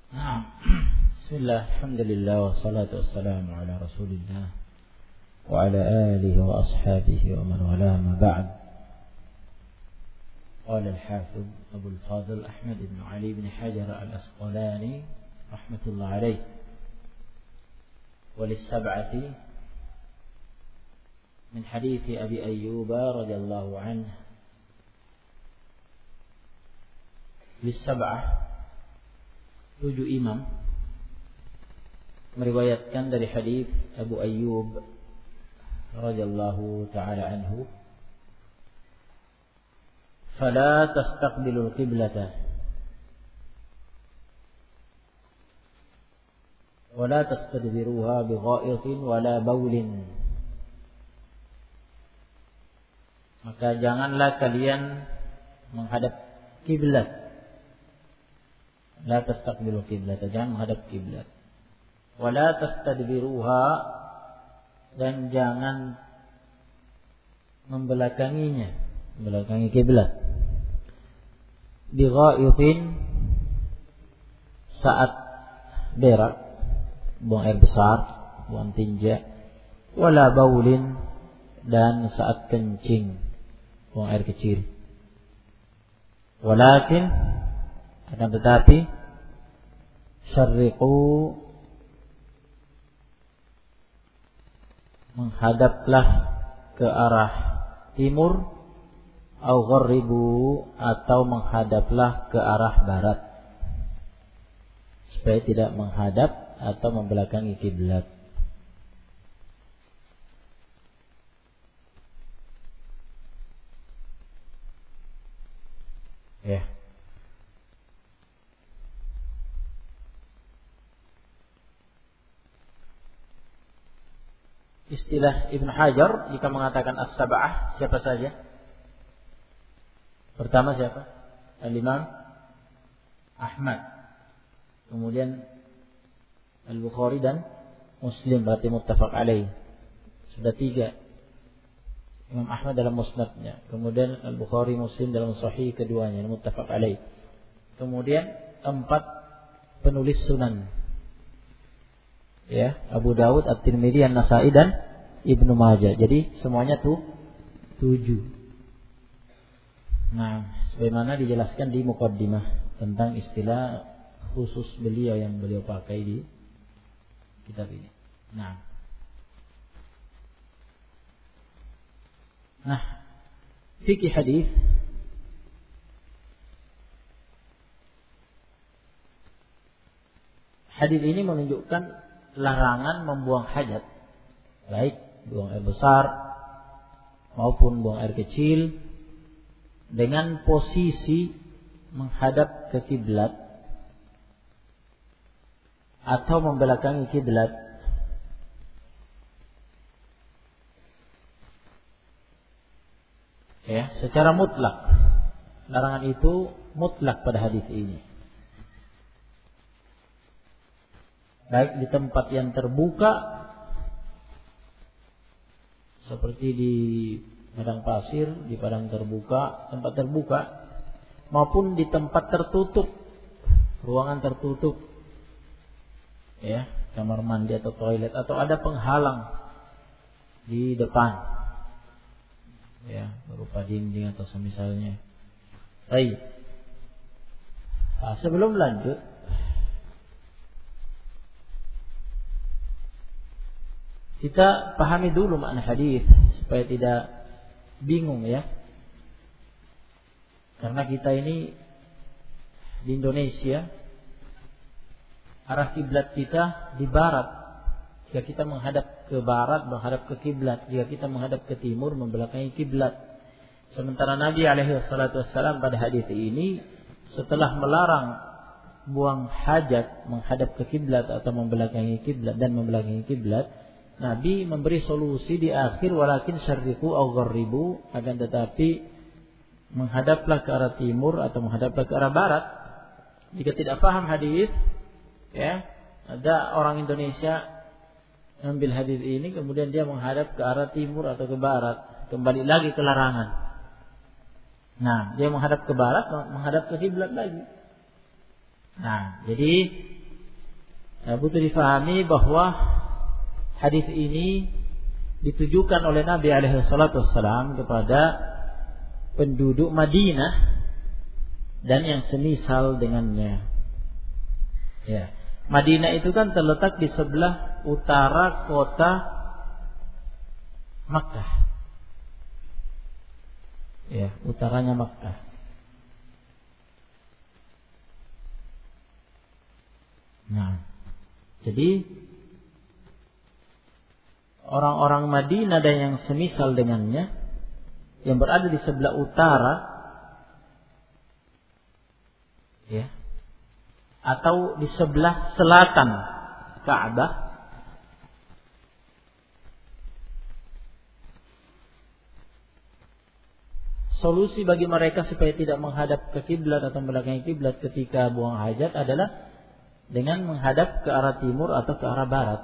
Nah, bismillah, alhamdulillah, wassalatu wassalamu ala rasulillah wa ala alihi wa ashabihi wa man wala ma ba'd. Qala al-hafidh Abu al-Fadl Ahmad ibn Ali ibn Hajar al-Asqalani rahmatullah alayh, wa lis-sab'ati min hadits Abi Ayyub radhiyallahu anhu. Lis-sab'ah, 7 imam meriwayatkan dari hadis Abu Ayyub radhiyallahu taala anhu, fala tastaqbilul qiblata wala tastadbiruha bighaitin wala baulin. Maka janganlah kalian menghadap kiblat. La tastaqbilu qiblat, jangan menghadap kiblat. Wala tastadbiruha, dan jangan membelakanginya, membelakangi kiblat. Bi ghaitin, saat berak, buang air besar, buang tinja. Wala baulin, dan saat kencing, buang air kecil. Walakin, akan tetapi, syarriqu, menghadaplah ke arah timur, au gharribu, atau menghadaplah ke arah barat, supaya tidak menghadap atau membelakangi kiblat. Ya. Istilah Ibn Hajar jika mengatakan as-sab'ah, siapa saja? Pertama siapa? Al-Imam Ahmad. Kemudian Al-Bukhari dan Muslim, berarti muttafaq alaih. Sudah 3. Imam Ahmad dalam musnadnya. Kemudian Al-Bukhari, Muslim dalam sahih keduanya, muttafaq alaih. Kemudian 4 penulis sunan. Ya, Abu Dawud, At-Tirmidzi, An-Nasa'i dan Ibnu Majah. Jadi semuanya 7. Nah, sebagaimana dijelaskan di muqaddimah tentang istilah khusus beliau yang beliau pakai di kitab ini. Nah, fikih hadis ini menunjukkan larangan membuang hajat, baik buang air besar maupun buang air kecil, dengan posisi menghadap ke kiblat atau membelakangi kiblat. Ya, secara mutlak larangan itu mutlak pada hadis ini. Baik di tempat yang terbuka seperti di padang pasir, di padang terbuka, tempat terbuka, maupun di tempat tertutup, ruangan tertutup, ya, kamar mandi atau toilet, atau ada penghalang di depan, ya, berupa dinding atau semisalnya. Baik. Nah, sebelum lanjut, kita pahami dulu makna hadis supaya tidak bingung, ya. Karena kita ini di Indonesia, arah kiblat kita di barat. Jika kita menghadap ke barat, menghadap ke kiblat. Jika kita menghadap ke timur, membelakangi kiblat. Sementara Nabi alaihi salatu wassalam pada hadis ini setelah melarang buang hajat menghadap ke kiblat atau membelakangi kiblat dan membelakangi kiblat, Nabi memberi solusi di akhir, walakin syarriqu au gharribu, akan tetapi menghadaplah ke arah timur atau menghadaplah ke arah barat. Jika tidak paham hadis, ya, ada orang Indonesia ambil hadis ini kemudian dia menghadap ke arah timur atau ke barat, kembali lagi ke larangan. Nah, dia menghadap ke barat, menghadap ke kiblat lagi. Nah, jadi butuh difahami bahwa hadis ini ditujukan oleh Nabi alaihi salatu wassalam kepada penduduk Madinah dan yang semisal dengannya. Ya. Madinah itu kan terletak di sebelah utara kota Makkah. Ya, utaranya Makkah. Nah, jadi orang-orang Madinah dan yang semisal dengannya yang berada di sebelah utara, ya, atau di sebelah selatan Ka'bah, solusi bagi mereka supaya tidak menghadap ke kiblat atau membelakangi kiblat ketika buang hajat adalah dengan menghadap ke arah timur atau ke arah barat.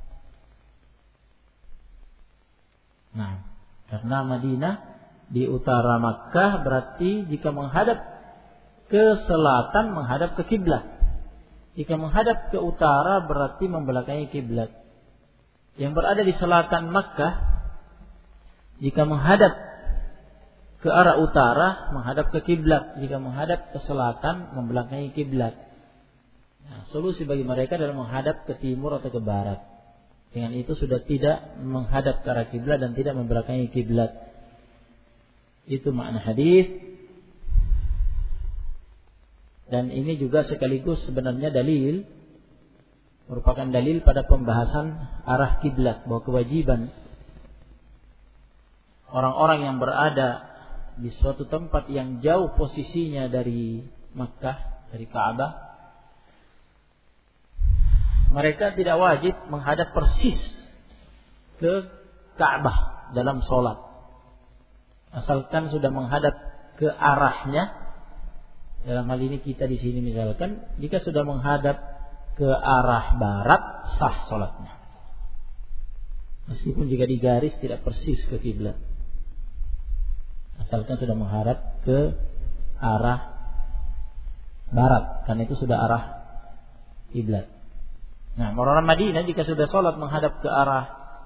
Nah, karena Madinah di utara Makkah, berarti jika menghadap ke selatan menghadap ke kiblat. Jika menghadap ke utara berarti membelakangi kiblat. Yang berada di selatan Makkah, jika menghadap ke arah utara menghadap ke kiblat, jika menghadap ke selatan membelakangi kiblat. Nah, solusi bagi mereka adalah menghadap ke timur atau ke barat. Dengan itu sudah tidak menghadap ke arah kiblat dan tidak membelakangi kiblat. Itu makna hadis. Dan ini juga sekaligus sebenarnya dalil, merupakan dalil pada pembahasan arah kiblat, bahwa kewajiban orang-orang yang berada di suatu tempat yang jauh posisinya dari Makkah, dari Ka'bah, mereka tidak wajib menghadap persis ke Ka'bah dalam sholat, asalkan sudah menghadap ke arahnya. Dalam hal ini kita di sini misalkan, jika sudah menghadap ke arah barat, sah sholatnya. Meskipun jika digaris tidak persis ke kiblat, asalkan sudah menghadap ke arah barat, karena itu sudah arah kiblat. Nah, orang Madinah jika sudah sholat menghadap ke arah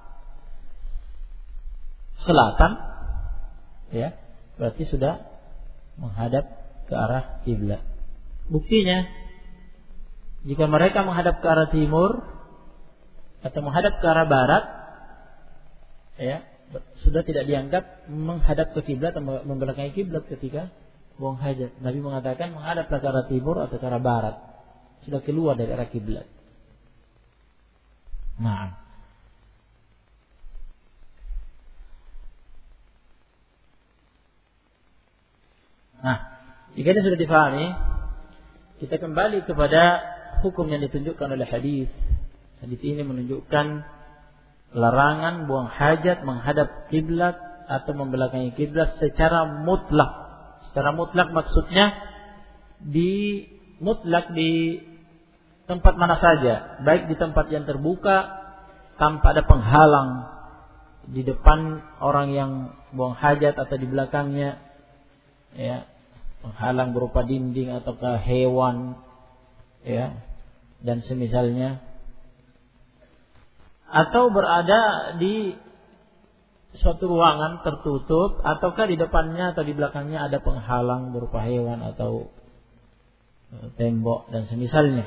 selatan, ya, berarti sudah menghadap ke arah kiblat. Buktinya, jika mereka menghadap ke arah timur atau menghadap ke arah barat, ya, sudah tidak dianggap menghadap ke kiblat atau membelakangi kiblat ketika buang hajat. Nabi mengatakan menghadaplah ke arah timur atau ke arah barat, sudah keluar dari arah kiblat. Nah, jika ini sudah difahami, kita kembali kepada hukum yang ditunjukkan oleh hadis. Hadis ini menunjukkan larangan buang hajat menghadap kiblat atau membelakangi kiblat secara mutlak. Secara mutlak maksudnya mutlak di tempat mana saja, baik di tempat yang terbuka tanpa ada penghalang di depan orang yang buang hajat atau di belakangnya, ya, penghalang berupa dinding ataukah hewan, ya, dan semisalnya, atau berada di suatu ruangan tertutup ataukah di depannya atau di belakangnya ada penghalang berupa hewan atau tembok dan semisalnya,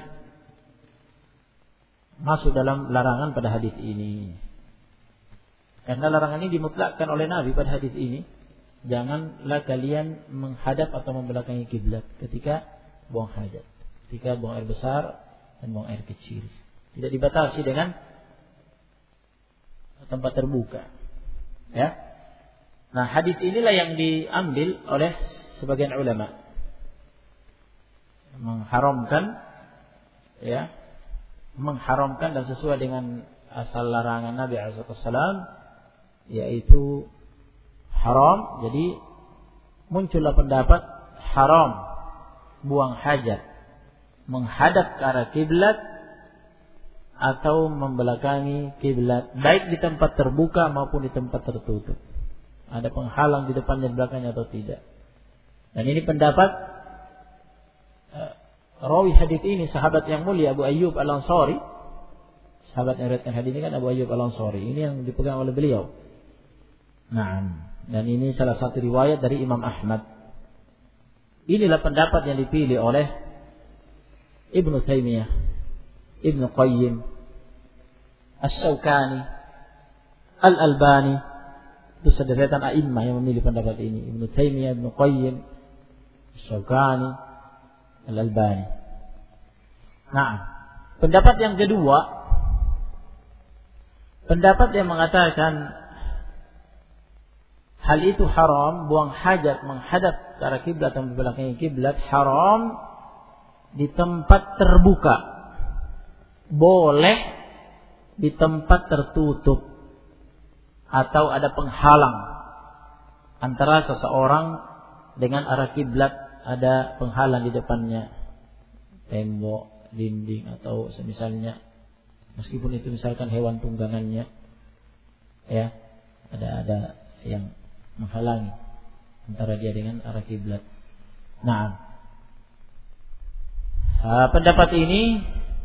masuk dalam larangan pada hadis ini. Karena larangan ini dimutlakkan oleh Nabi pada hadis ini. Janganlah kalian menghadap atau membelakangi kiblat ketika buang hajat, ketika buang air besar dan buang air kecil. Tidak dibatasi dengan tempat terbuka. Ya. Nah, hadis inilah yang diambil oleh sebagian ulama, mengharamkan, ya, mengharamkan dan sesuai dengan asal larangan Nabi SAW, yaitu haram. Jadi muncullah pendapat haram buang hajat menghadap ke arah kiblat atau membelakangi kiblat, baik di tempat terbuka maupun di tempat tertutup. Ada penghalang di depannya, di belakangnya atau tidak. Dan ini pendapat rawi hadis ini sahabat yang mulia Abu Ayyub Al-Ansari. Sahabat yang meriwayatkan hadis ini kan Abu Ayyub Al-Ansari. Ini yang dipegang oleh beliau. Nah, dan ini salah satu riwayat dari Imam Ahmad. Inilah pendapat yang dipilih oleh Ibnu Taimiyah, Ibnu Qayyim, Asy-Syaukani, Al-Albani. Itu sederetan a'immah yang memilih pendapat ini. Ibnu Taimiyah, Ibnu Qayyim, Asy-Syaukani, Al-Albani. Nah, pendapat yang kedua, pendapat yang mengatakan hal itu haram, buang hajat menghadap ke arah kiblat dan membelakangi kiblat haram di tempat terbuka. Boleh di tempat tertutup atau ada penghalang antara seseorang dengan arah kiblat, ada penghalang di depannya, tembok, dinding atau semisalnya, meskipun itu misalkan hewan tunggangannya, ya, ada yang menghalangi antara dia dengan arah kiblat. Nah, pendapat ini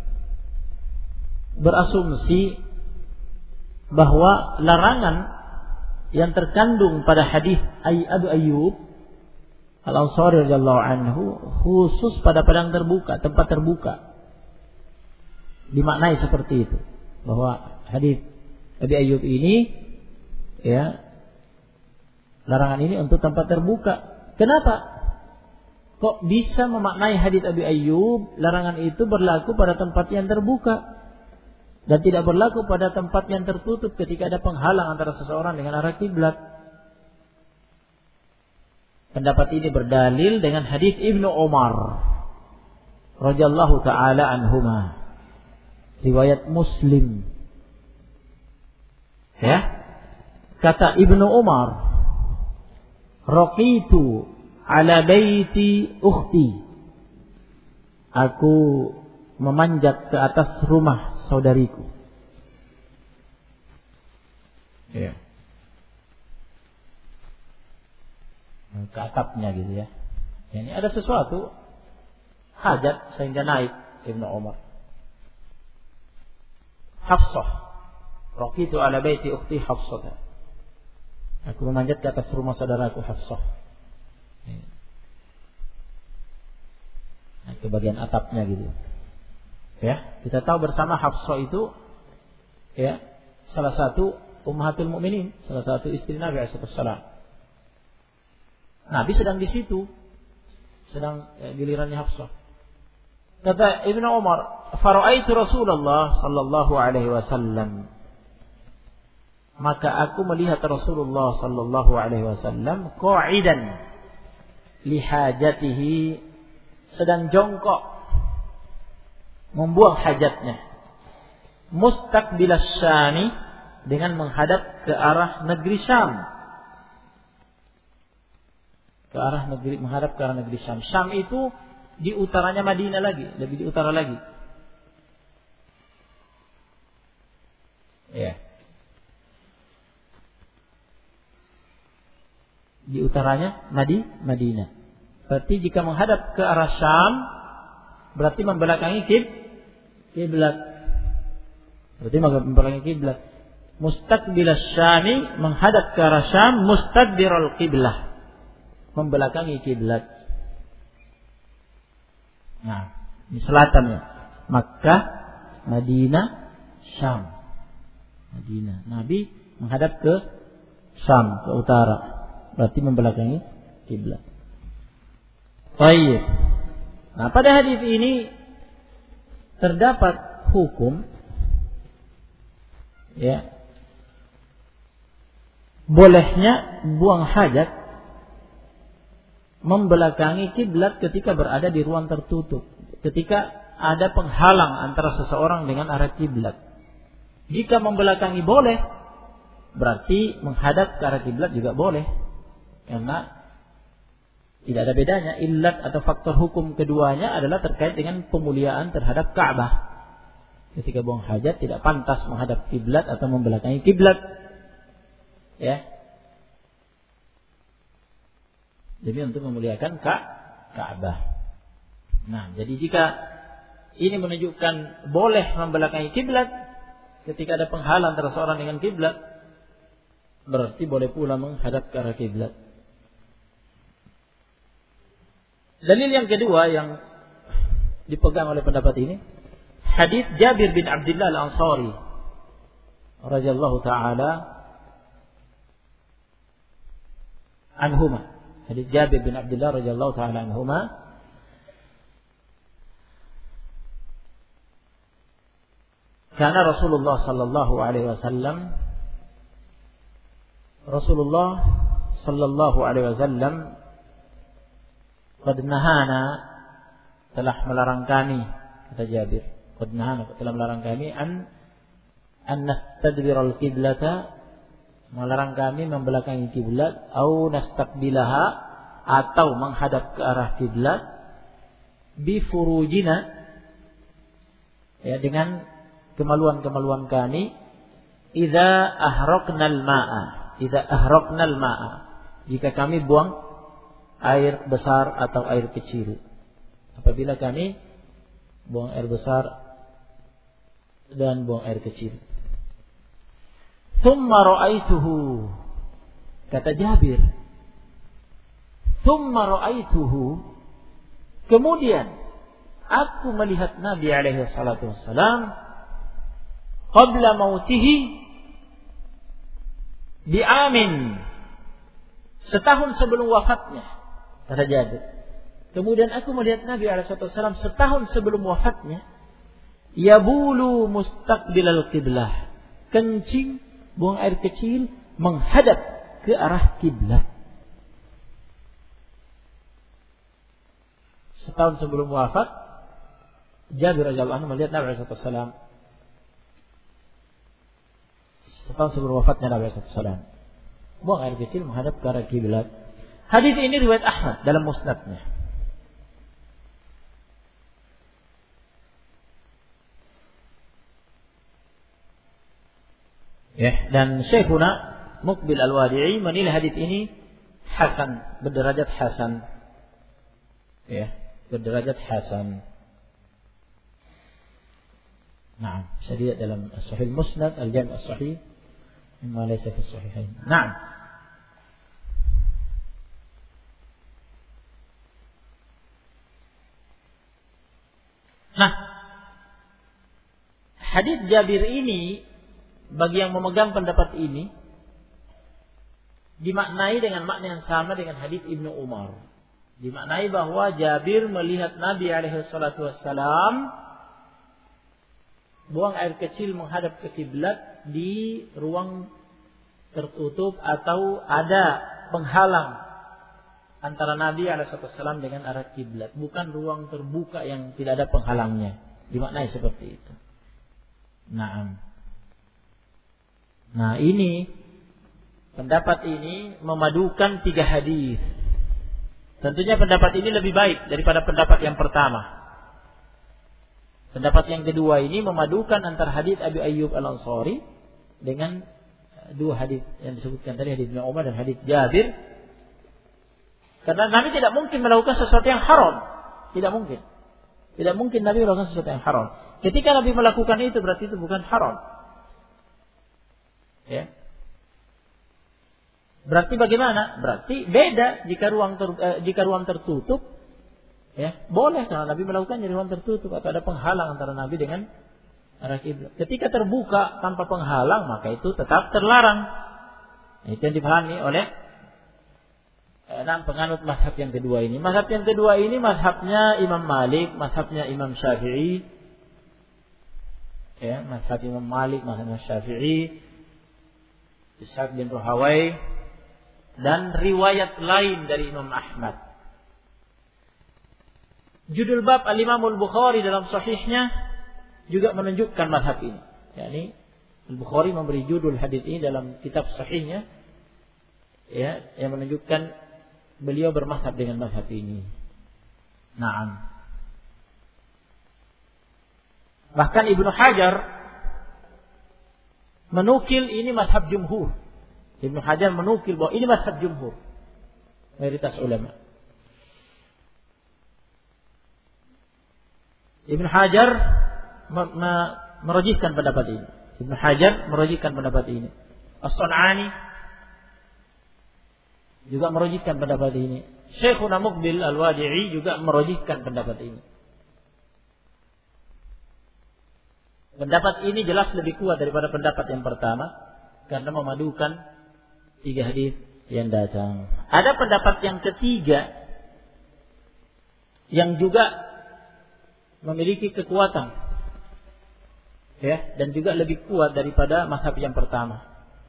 berasumsi bahwa larangan yang terkandung pada hadis Abu Ayyub Al-Ansari radhiyallahu anhu khusus pada padang terbuka, tempat terbuka. Dimaknai seperti itu, bahwa hadis Abu Ayyub ini, ya, larangan ini untuk tempat terbuka. Kenapa? Kok bisa memaknai hadis Abi Ayyub larangan itu berlaku pada tempat yang terbuka dan tidak berlaku pada tempat yang tertutup ketika ada penghalang antara seseorang dengan arah kiblat? Pendapat ini berdalil dengan hadis Ibnu Umar radhiyallahu taala anhuma, riwayat Muslim. Ya, kata Ibnu Umar, raqitu ala baiti ukhti, aku memanjat ke atas rumah saudariku. Ya. Ke atapnya gitu ya. Ini ada sesuatu hajat sehingga naik Ibnu Umar. Hafsah, raqitu ala baiti ukhti Hafsah, aku memanjat ke atas rumah saudaraku Hafsah. Nah, ke bagian atapnya gitu. Ya, kita tahu bersama Hafsah itu, ya, salah satu ummahatul mukminin, salah satu istri Nabi sallallahu alaihi wasallam. Nabi sedang di situ, sedang gilirannya Hafsah. Kata Ibnu Umar, "Fara'aitu Rasulullah sallallahu alaihi wasallam." Maka aku melihat Rasulullah sallallahu alaihi wasallam qa'idan li hajatihi, sedang jongkok membuang hajatnya, mustaqbilas Syami, dengan menghadap ke arah negeri Syam. Menghadap ke arah negeri Syam. Syam itu di utaranya Madinah lagi, lebih di utara lagi. Ya. Di utaranya Madinah. Berarti jika menghadap ke arah Syam berarti membelakangi kiblat. Berarti membelakangi kiblat. Mustaqbilas Syami, menghadap ke arah Syam, mustadbiral qiblah, membelakangi kiblat. Nah, di selatannya Makkah, Madinah, Syam. Madinah. Nabi menghadap ke Syam, ke utara. Berarti membelakangi kiblat. Baik. Nah, pada hadis ini terdapat hukum, ya, bolehnya buang hajat membelakangi kiblat ketika berada di ruang tertutup, ketika ada penghalang antara seseorang dengan arah kiblat. Jika membelakangi boleh, berarti menghadap ke arah kiblat juga boleh, karena tidak ada bedanya. Illat atau faktor hukum keduanya adalah terkait dengan pemuliaan terhadap Ka'bah. Ketika buang hajat tidak pantas menghadap kiblat atau membelakangi kiblat, ya, demi untuk memuliakan Ka'bah. Nah, jadi jika ini menunjukkan boleh membelakangi kiblat ketika ada penghalang antara seorang dengan kiblat, berarti boleh pula menghadap ke arah kiblat. Dalil yang kedua yang dipegang oleh pendapat ini, hadis Jabir bin Abdullah Al-Ansari radhiyallahu taala anhuma. Hadis Jabir bin Abdullah radhiyallahu taala anhuma, karena Rasulullah sallallahu alaihi wasallam qad nahana, telah melarang kami, kata Jabir, qad nahana, telah melarang kami an nastadbiral qiblata, melarang kami membelakangi kiblat, au nastaqbilaha, atau menghadap ke arah kiblat, bi furujina, ya, dengan kemaluan-kemaluan kami, idza ahraqnal ma'a, jika kami buang air besar atau air kecil. Apabila kami buang air besar dan buang air kecil. Thumma ra'aituhu, kata Jabir, thumma ra'aituhu, kemudian aku melihat Nabi alaihi salatu wassalam qabla mautihi bi'amin, setahun sebelum wafatnya, kata Jabir. Kemudian aku melihat Nabi alaihi salatu wassalam setahun sebelum wafatnya, yabulu mustaqbilal qiblah, kencing, buang air kecil menghadap ke arah kiblat. Setahun sebelum wafat, Jabir radhiyallahu anhu melihat Nabi sallallahu alaihi wasallam. Setahun sebelum wafatnya Nabi sallallahu alaihi wasallam, buang air kecil menghadap ke arah kiblat. Hadis ini riwayat Ahmad dalam musnadnya. Ya, dan Syekhuna Muqbil Al-Wadi'i menilai hadis ini hasan, berderajat hasan. Ya, berderajat hasan. Nah, bisa dilihat dalam Sahih Musnad, Al-Jami' As-Sahih, mimma laysa fi as-sahihain. Nah, hadis Jabir ini, bagi yang memegang pendapat ini, dimaknai dengan makna yang sama dengan hadis Ibnu Umar. Dimaknai bahwa Jabir melihat Nabi alaihi salatu wassalam buang air kecil menghadap ke kiblat di ruang tertutup atau ada penghalang antara Nabi alaihi salatu wassalam dengan arah kiblat, bukan ruang terbuka yang tidak ada penghalangnya. Dimaknai seperti itu. Nah, ini pendapat ini memadukan 3 hadis. Tentunya pendapat ini lebih baik daripada pendapat yang pertama. Pendapat yang kedua ini memadukan antara hadis Abi Ayyub Al-Ansari dengan 2 hadis yang disebutkan tadi, hadis Ibnu Umar dan hadis Jabir. Karena Nabi tidak mungkin melakukan sesuatu yang haram. Tidak mungkin. Tidak mungkin Nabi melakukan sesuatu yang haram. Ketika Nabi melakukan itu, berarti itu bukan haram. Ya. Berarti bagaimana? Berarti beda jika ruang tertutup, ya, boleh kalau Nabi melakukannya di ruang tertutup atau ada penghalang antara Nabi dengan arah kiblat. Ketika terbuka tanpa penghalang, maka itu tetap terlarang. Itu yang dipahami oleh penganut mazhab yang kedua ini. Mazhab yang kedua ini mazhabnya Imam Malik, mazhabnya Imam Syafi'i. Ya, mazhab Imam Malik, mazhab Syafi'i, Ishaq bin Rahawai, dan riwayat lain dari Imam Ahmad. Judul bab Al-Imam Al-Bukhari dalam sahihnya juga menunjukkan mazhab ini. Yani Al-Bukhari memberi judul hadis ini dalam kitab sahihnya, ya, yang menunjukkan beliau bermazhab dengan mazhab ini. Naam. Bahkan Ibnu Hajar menukil ini mazhab jumhur. Ibnu Hajar menukil bahwa ini mazhab jumhur, mayoritas ulama. Ibnu Hajar merujihkan pendapat ini. Ibnu Hajar merujihkan pendapat ini. As-Sun'ani juga merujihkan pendapat ini. Syekhuna Muqbil Al-Wadi'i juga merujihkan pendapat ini. Pendapat ini jelas lebih kuat daripada pendapat yang pertama karena memadukan 3 hadis yang datang. Ada pendapat yang ketiga yang juga memiliki kekuatan, ya, dan juga lebih kuat daripada mazhab yang pertama,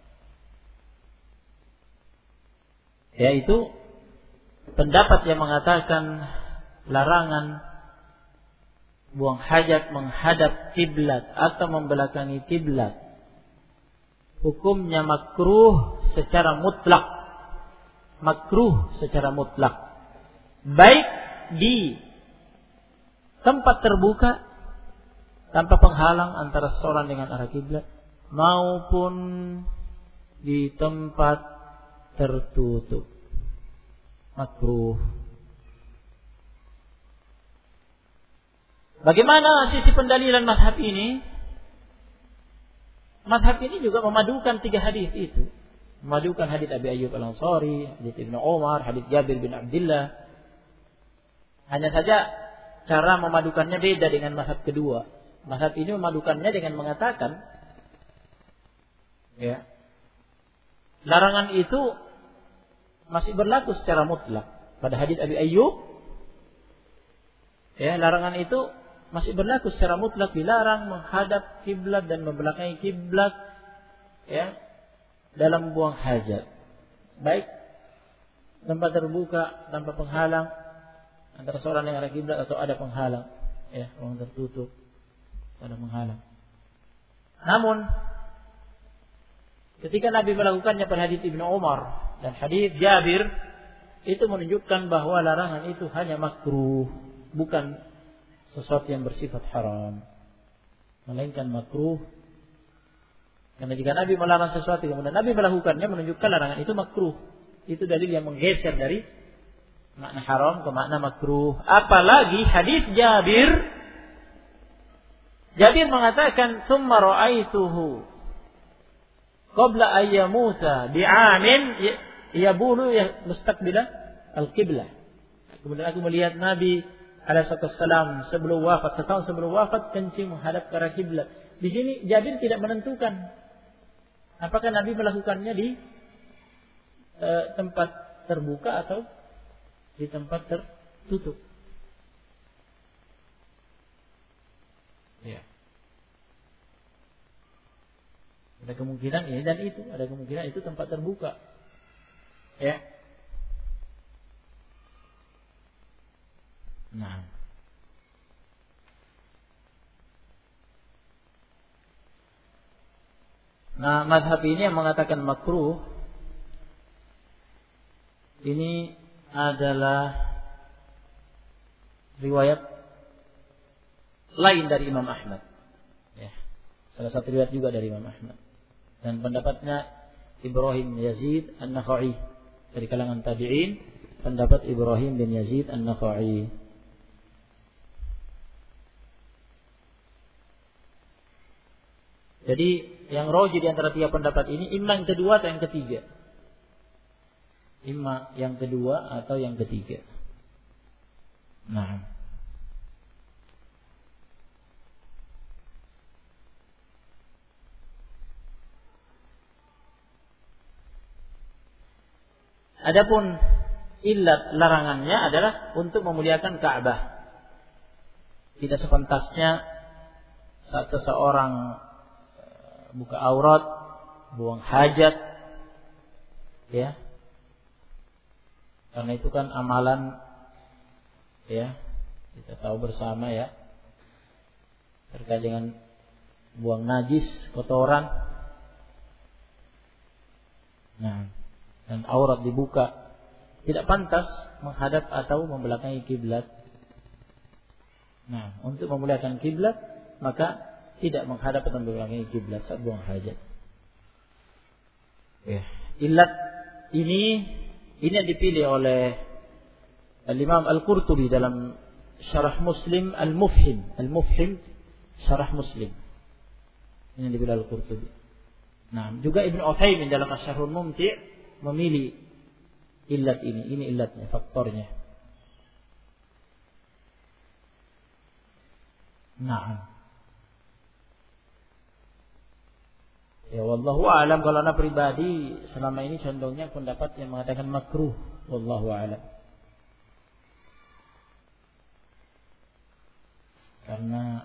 yaitu pendapat yang mengatakan larangan buang hajat menghadap kiblat atau membelakangi kiblat hukumnya makruh secara mutlak. Makruh secara mutlak, baik di tempat terbuka tanpa penghalang antara seseorang dengan arah kiblat maupun di tempat tertutup. Makruh. Bagaimana sisi pendalilan mazhab ini? Mazhab ini juga memadukan 3 hadis itu. Memadukan hadis Abi Ayyub Al-Ansari, hadis Ibnu Umar, hadis Jabir bin Abdullah. Hanya saja cara memadukannya beda dengan mazhab kedua. Mazhab ini memadukannya dengan mengatakan, ya, larangan itu masih berlaku secara mutlak. Pada hadis Abi Ayyub, ya, larangan itu masih berlaku secara mutlak, dilarang menghadap kiblat dan membelakangi kiblat, ya, dalam buang hajat, baik tempat terbuka tanpa penghalang antara seorang yang arah kiblat atau ada penghalang, ya, ruang tertutup ada penghalang. Namun ketika Nabi melakukannya pada hadis Ibnu Umar dan hadis Jabir, itu menunjukkan bahwa larangan itu hanya makruh, bukan sesuatu yang bersifat haram, melainkan makruh. Karena jika Nabi melarang sesuatu kemudian Nabi melakukannya, menunjukkan larangan itu makruh. Itu dalil yang menggeser dari makna haram ke makna makruh. Apalagi hadis Jabir. Jabir mengatakan, "Tsumma ra'aituhu qabla an yamuta bi'amin yabulu mustaqbila al-qiblah." Kemudian aku melihat Nabi alaihissalam sebelum wafat, setahun sebelum wafat, kencing menghadap ke arah kiblat. Di sini Jabir tidak menentukan apakah Nabi melakukannya di tempat terbuka atau di tempat tertutup. Ya. Ada kemungkinan ini dan itu, ada kemungkinan itu tempat terbuka. Ya. Nah, mazhab ini yang mengatakan makruh ini adalah riwayat lain dari Imam Ahmad. Ya. Salah satu riwayat juga dari Imam Ahmad. Dan pendapatnya Ibrahim Yazid An-Nakha'i dari kalangan tabi'in, pendapat Ibrahim bin Yazid An-Nakha'i. Jadi yang rajih di antara 3 pendapat ini, imma yang kedua atau yang ketiga. Imma yang kedua atau yang ketiga. Nah. Adapun illat larangannya adalah untuk memuliakan Ka'bah. Tidak sepantasnya saat seseorang buka aurat, buang hajat, ya, karena itu kan amalan, ya, kita tahu bersama, ya, terkait dengan buang najis, kotoran. Nah, dan aurat dibuka, tidak pantas menghadap atau membelakangi kiblat. Nah, untuk memuliakan kiblat maka tidak menghadap atau membelakangi kiblat saat buang hajat. Ya. Illat ini yang dipilih oleh Imam Al-Qurtubi dalam syarah Muslim Al-Mufhim. Al-Mufhim syarah Muslim. Ini yang dibilang Al-Qurtubi. Nah, juga Ibnu Utsaimin dalam Asy-Syarhul Mumti' memilih illat ini. Ini illatnya, faktornya. Nah. Ya wallahu a'lam. Kalau anak pribadi selama ini condongnya pendapat yang mengatakan makruh. Wallahu a'lam. Karena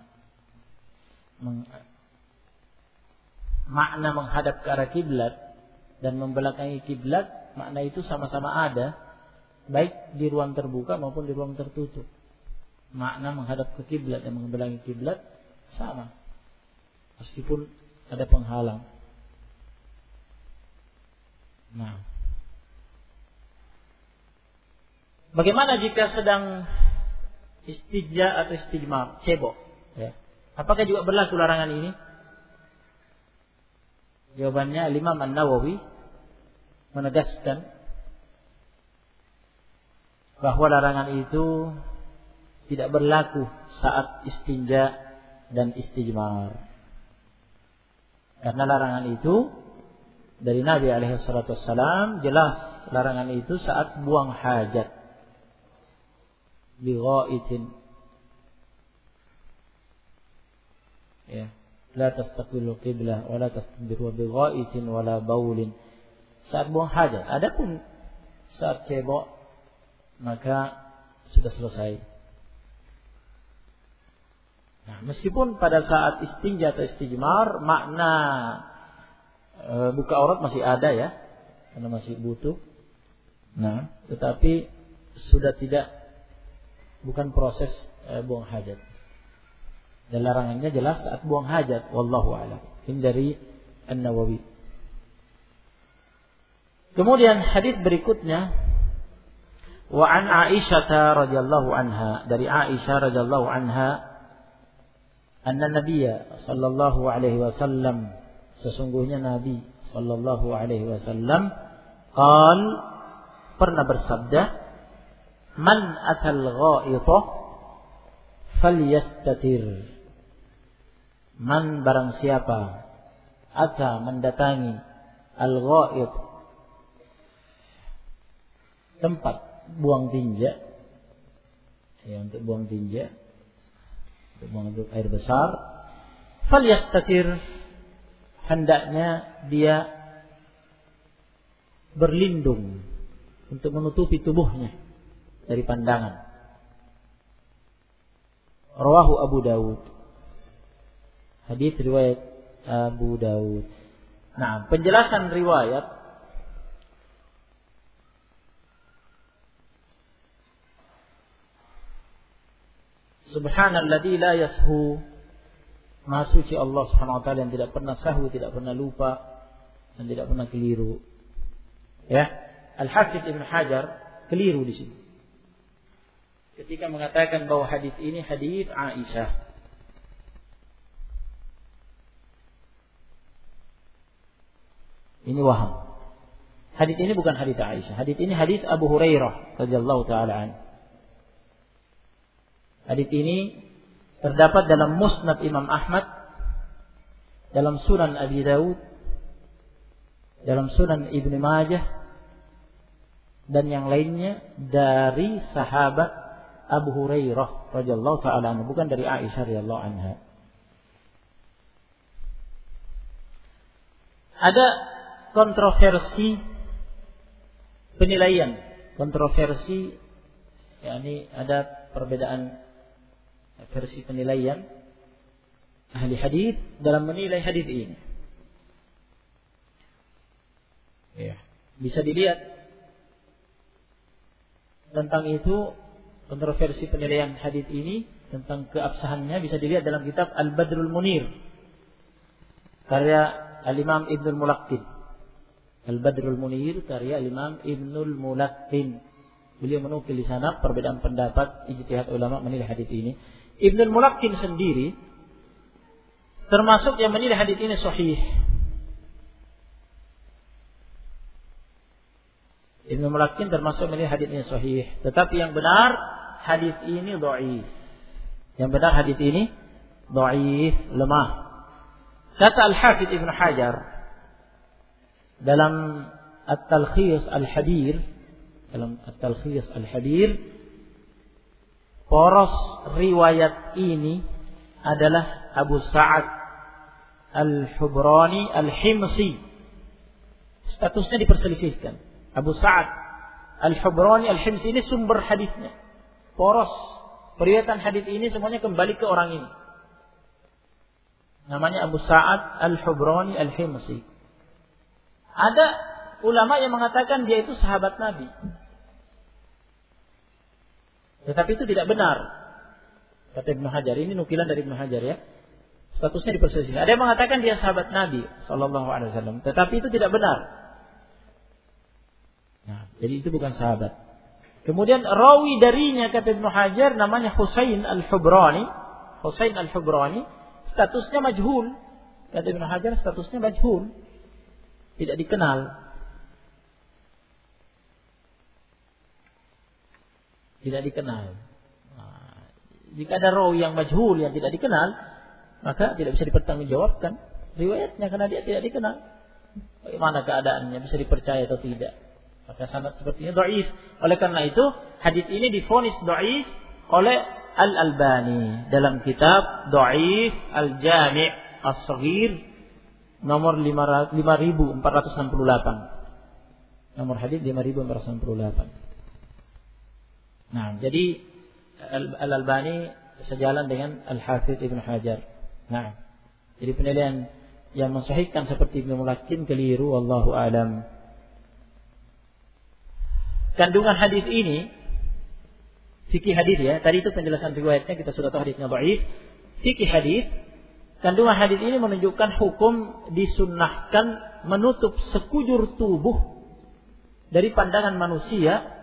makna menghadap ke arah kiblat dan membelakangi kiblat, makna itu sama-sama ada, baik di ruang terbuka maupun di ruang tertutup. Makna menghadap ke kiblat dan membelakangi kiblat sama, meskipun ada penghalang. Nah, bagaimana jika sedang istijja atau istijmar, cebok? Ya. Apakah juga berlaku larangan ini? Jawabannya Imam An-Nawawi menegaskan bahwa larangan itu tidak berlaku saat istinja dan istijmar. Karena larangan itu dari Nabi SAW jelas larangan itu saat buang hajat. Bighaitin. Ya. La tastaqbilu qiblah wa la tastadbiru bighaitin wa la baulin. Saat buang hajat. Adapun saat cebok maka sudah selesai. Nah, meskipun pada saat istinja atau istijmar makna buka aurat masih ada ya, karena masih butuh. Nah, tetapi sudah tidak, bukan proses buang hajat. Dan larangannya jelas saat buang hajat. Wallahu a'lam. Ini dari An-Nawawi. Kemudian hadis berikutnya, wa an Aisyah radhiyallahu anha, dari Aisyah radhiyallahu anha, anna Nabiyya sallallahu alaihi wasallam, sesungguhnya Nabi sallallahu alaihi wasallam pernah bersabda, man atal ghaitah falyastatir. Man barang siapa ata mendatangi al-ghait, tempat buang tinja, ya, untuk buang tinja, untuk buang air besar, falyastatir, hendaknya dia berlindung untuk menutupi tubuhnya dari pandangan. Rawahu Abu Dawud. Hadis riwayat Abu Dawud. Nah, penjelasan riwayat Subhanalladzi la yashu, Maha suci Allah Subhanahu wa taala yang tidak pernah sahwi, tidak pernah lupa dan tidak pernah keliru. Ya, Al-Hafidz Ibnu Hajar keliru di sini ketika mengatakan bahwa hadis ini hadis Aisyah. Ini waham. Hadis ini bukan hadis Aisyah. Hadis ini hadis Abu Hurairah radhiyallahu taala anhu. Hadis ini terdapat dalam Musnad Imam Ahmad, dalam Sunan Abi Dawud, dalam Sunan Ibnu Majah, dan yang lainnya dari sahabat Abu Hurairah radhiyallahu taala anhu, bukan dari Aisyah radhiyallahu anha. Ada kontroversi penilaian, kontroversi, yakni ada perbedaan versi penilaian ahli hadis dalam menilai hadis ini. Ya, bisa dilihat tentang itu, kontroversi penilaian hadis ini tentang keabsahannya bisa dilihat dalam kitab Al-Badrul Munir karya Al-Imam Ibnul Mulaqqin. Al-Badrul Munir karya Al-Imam Ibnul Mulaqqin. Beliau menukil di sana perbedaan pendapat ijtihad ulama menilai hadis ini. Ibnul Mulaqqin sendiri termasuk yang menilai hadis ini sahih. Ibnul Mulaqqin termasuk menilai hadis ini sahih, tetapi yang benar hadis ini dhaif. Yang benar hadis ini dhaif, lemah. Kata Al-Hafidz Ibnu Hajar dalam At-Talkhis Al-Habir, poros riwayat ini adalah Abu Sa'ad Al-Hubrani Al-Himsi. Statusnya diperselisihkan. Abu Sa'ad Al-Hubrani Al-Himsi ini sumber hadisnya. Poros periwayatan hadis ini semuanya kembali ke orang ini. Namanya Abu Sa'ad Al-Hubrani Al-Himsi. Ada ulama yang mengatakan dia itu sahabat Nabi. Tetapi itu tidak benar. Kata Ibnu Hajar, ini nukilan dari Ibnu Hajar ya. Statusnya diperselisihkan. Ada yang mengatakan dia sahabat Nabi sallallahu alaihi wasallam, tetapi itu tidak benar. Nah, jadi itu bukan sahabat. Kemudian rawi darinya kata Ibnu Hajar namanya Husain Al-Hubrani. Husain Al-Hubrani statusnya majhul. Kata Ibnu Hajar statusnya majhul. Tidak dikenal. Tidak dikenal. Nah, jika ada rawi yang majhul yang tidak dikenal, maka tidak bisa dipertanggungjawabkan riwayatnya karena dia tidak dikenal. Bagaimana keadaannya, bisa dipercaya atau tidak? Maka sanad seperti ini dhaif. Oleh karena itu, hadis ini divonis dhaif oleh Al-Albani dalam kitab Dhaif Al-Jami' As-Shaghir nomor 5468. Nomor hadis 5468. Nah, jadi Al-Albani sejalan dengan Al-Hafidz Ibnu Hajar. Nah, jadi penilaian yang mensahihkan seperti Ibnu Mulakin keliru, wallahu alam. Kandungan hadis ini, fikih hadis ya. Tadi itu penjelasan riwayatnya kita sudah tahu hadisnya dhaif. Fikih hadis, kandungan hadis ini menunjukkan hukum disunnahkan menutup sekujur tubuh dari pandangan manusia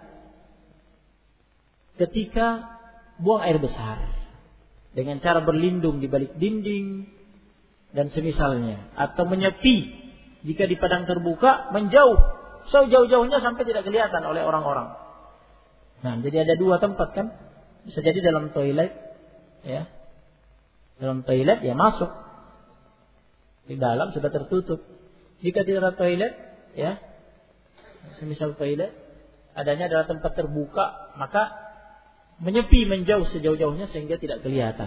ketika buang air besar dengan cara berlindung di balik dinding dan semisalnya, atau menyepi jika di padang terbuka, menjauh sejauh-jauhnya sampai tidak kelihatan oleh orang-orang. Nah, jadi ada dua tempat kan, bisa jadi dalam toilet ya, dalam toilet ya masuk, di dalam sudah tertutup. Jika tidak ada toilet ya, semisal toilet adanya adalah tempat terbuka, maka menyepi, menjauh sejauh-jauhnya sehingga tidak kelihatan.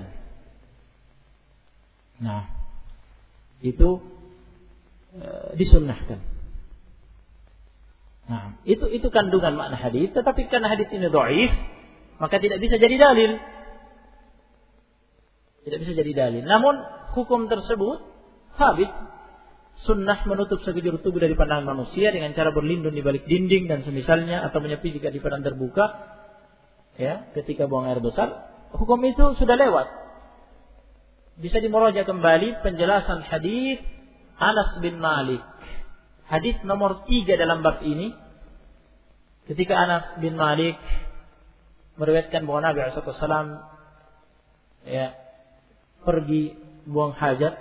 Nah, itu disunnahkan. Nah, itu kandungan makna hadis. Tetapi karena hadis ini dhaif, maka tidak bisa jadi dalil. Tidak bisa jadi dalil. Namun hukum tersebut sabit. Sunnah menutup sekujur tubuh dari pandangan manusia dengan cara berlindung di balik dinding dan semisalnya, atau menyepi jika di padang terbuka. Ya, ketika buang air besar, hukum itu sudah lewat. Bisa dimuraja kembali penjelasan hadis Anas bin Malik. Hadis nomor 3 dalam bab ini. Ketika Anas bin Malik meriwayatkan bahwa Nabi SAW ya, pergi buang hajat,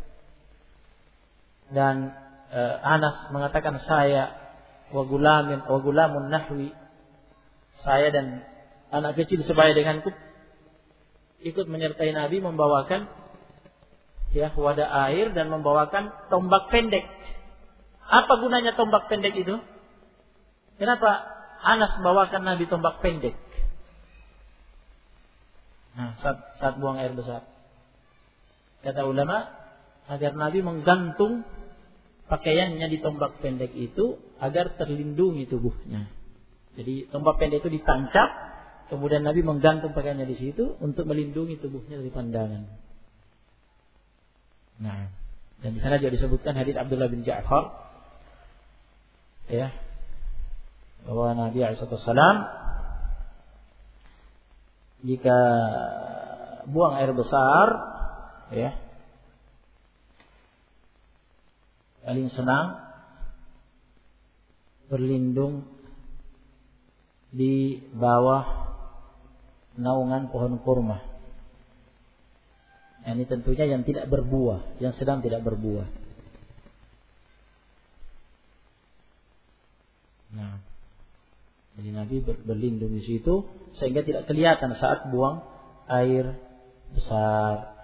dan Anas mengatakan saya wa gulamun nahwi, saya dan anak kecil sebaya denganku ikut menyertai Nabi membawakan ya wadah air dan membawakan tombak pendek. Apa gunanya tombak pendek itu? Kenapa Anas membawakan Nabi tombak pendek? Nah, saat buang air besar. Kata ulama, agar Nabi menggantung pakaiannya di tombak pendek itu agar terlindungi tubuhnya. Jadi tombak pendek itu ditancap, kemudian Nabi menggantung pakaiannya di situ untuk melindungi tubuhnya dari pandangan. Nah, dan di sana juga disebutkan hadits Abdullah bin Ja'far, ya, bahwa Nabi SAW jika buang air besar, ya, paling senang berlindung di bawah naungan pohon kurma. Ini tentunya yang tidak berbuah, yang sedang tidak berbuah. Nah, Jadi Nabi berlindung di situ sehingga tidak kelihatan saat buang air besar.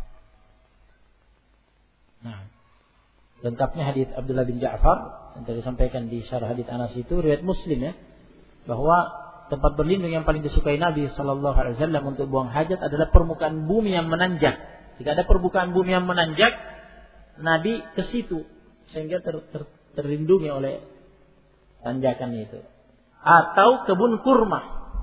Nah, lengkapnya hadis Abdullah bin Ja'far yang tadi disampaikan di syarah hadis Anas itu riwayat Muslim ya, bahwa tempat berlindung yang paling disukai Nabi sallallahu alaihi wasallam untuk buang hajat adalah permukaan bumi yang menanjak. Jika ada permukaan bumi yang menanjak, Nabi ke situ sehingga terlindungi oleh tanjakan itu. Atau kebun kurma.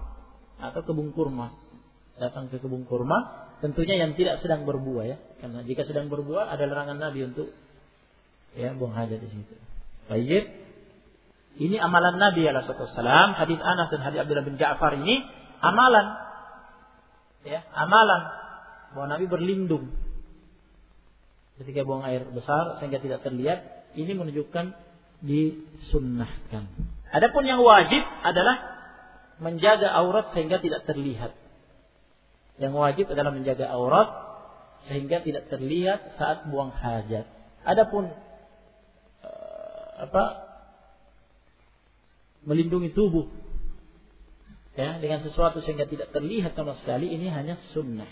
Datang ke kebun kurma, tentunya yang tidak sedang berbuah ya. Karena jika sedang berbuah ada larangan Nabi untuk buang hajat di situ. Baik. Ini amalan Nabi alaihi wasallam. Hadis Anas dan hadis Abdullah bin Ja'far ini amalan. Ya, amalan bahwa Nabi berlindung ketika buang air besar sehingga tidak terlihat. Ini menunjukkan disunnahkan. Adapun yang wajib adalah menjaga aurat sehingga tidak terlihat. Yang wajib adalah menjaga aurat sehingga tidak terlihat saat buang hajat. Adapun melindungi tubuh ya dengan sesuatu sehingga tidak terlihat sama sekali, ini hanya sunnah.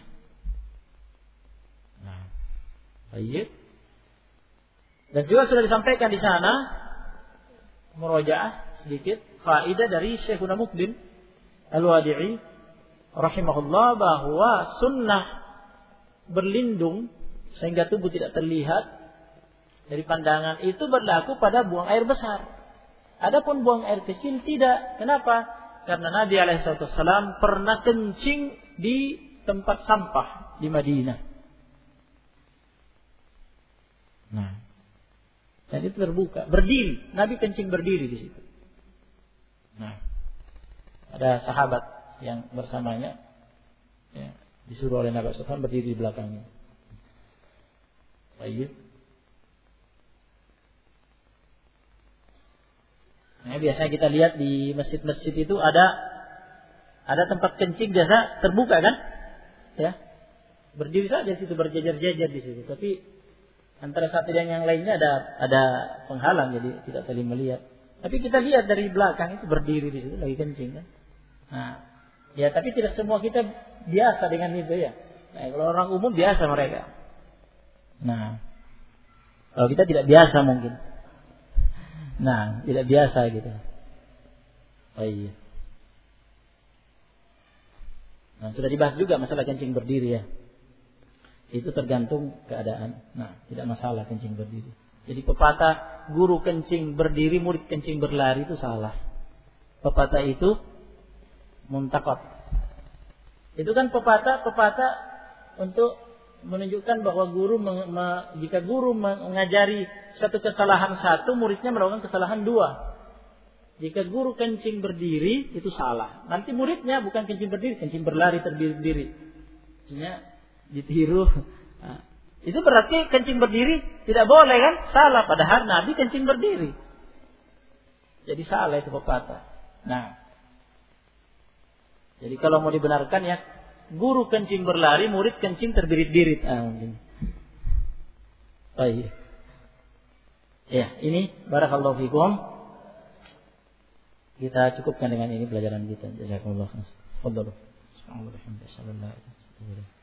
Nah, baik. Dan juga sudah disampaikan di sana murojaah sedikit faedah dari Syekhuna Muqbil Al-Wadi'i rahimahullah, bahwa sunnah berlindung sehingga tubuh tidak terlihat dari pandangan itu berlaku pada buang air besar. Adapun buang air kecil tidak. Kenapa? Karena Nabi alaihissalam pernah kencing di tempat sampah di Madinah. Nah, dan itu terbuka, berdiri. Nabi kencing berdiri di situ. Nah, ada sahabat yang bersamanya ya, disuruh oleh Nabi SAW berdiri di belakangnya. Baik. Nah, biasanya kita lihat di masjid-masjid itu ada tempat kencing biasa terbuka kan? Ya. Berdiri saja di situ, berjajar-jajar di situ. Tapi antara satu dan yang lainnya ada penghalang, jadi tidak saling melihat. Tapi kita lihat dari belakang itu berdiri di situ lagi kencing kan. Nah, ya tapi tidak semua kita biasa dengan itu ya. Nah, kalau orang umum biasa mereka. Nah, kalau kita tidak biasa mungkin. Nah, tidak biasa gitu. Oh iya. Nah, sudah dibahas juga masalah kencing berdiri ya. Itu tergantung keadaan. Nah, tidak masalah kencing berdiri. Jadi pepatah guru kencing berdiri, murid kencing berlari itu salah. Pepatah itu muntakot. Itu kan pepatah untuk menunjukkan bahwa guru jika guru mengajari satu kesalahan satu, muridnya melakukan kesalahan dua. Jika guru kencing berdiri itu salah. Nanti muridnya bukan kencing berdiri, kencing berlari terdiri-diri. Artinya ditiru. Nah, itu berarti kencing berdiri tidak boleh kan? Salah, padahal Nabi kencing berdiri. Jadi salah itu pepatah. Nah, jadi kalau mau dibenarkan ya, guru kencing berlari, murid kencing terbirit-birit. Oh iya. Ya, ini barakallahu fikum. Kita cukupkan dengan ini pelajaran kita. Jazakumullah khairan. Fadhlu. Subhanallah.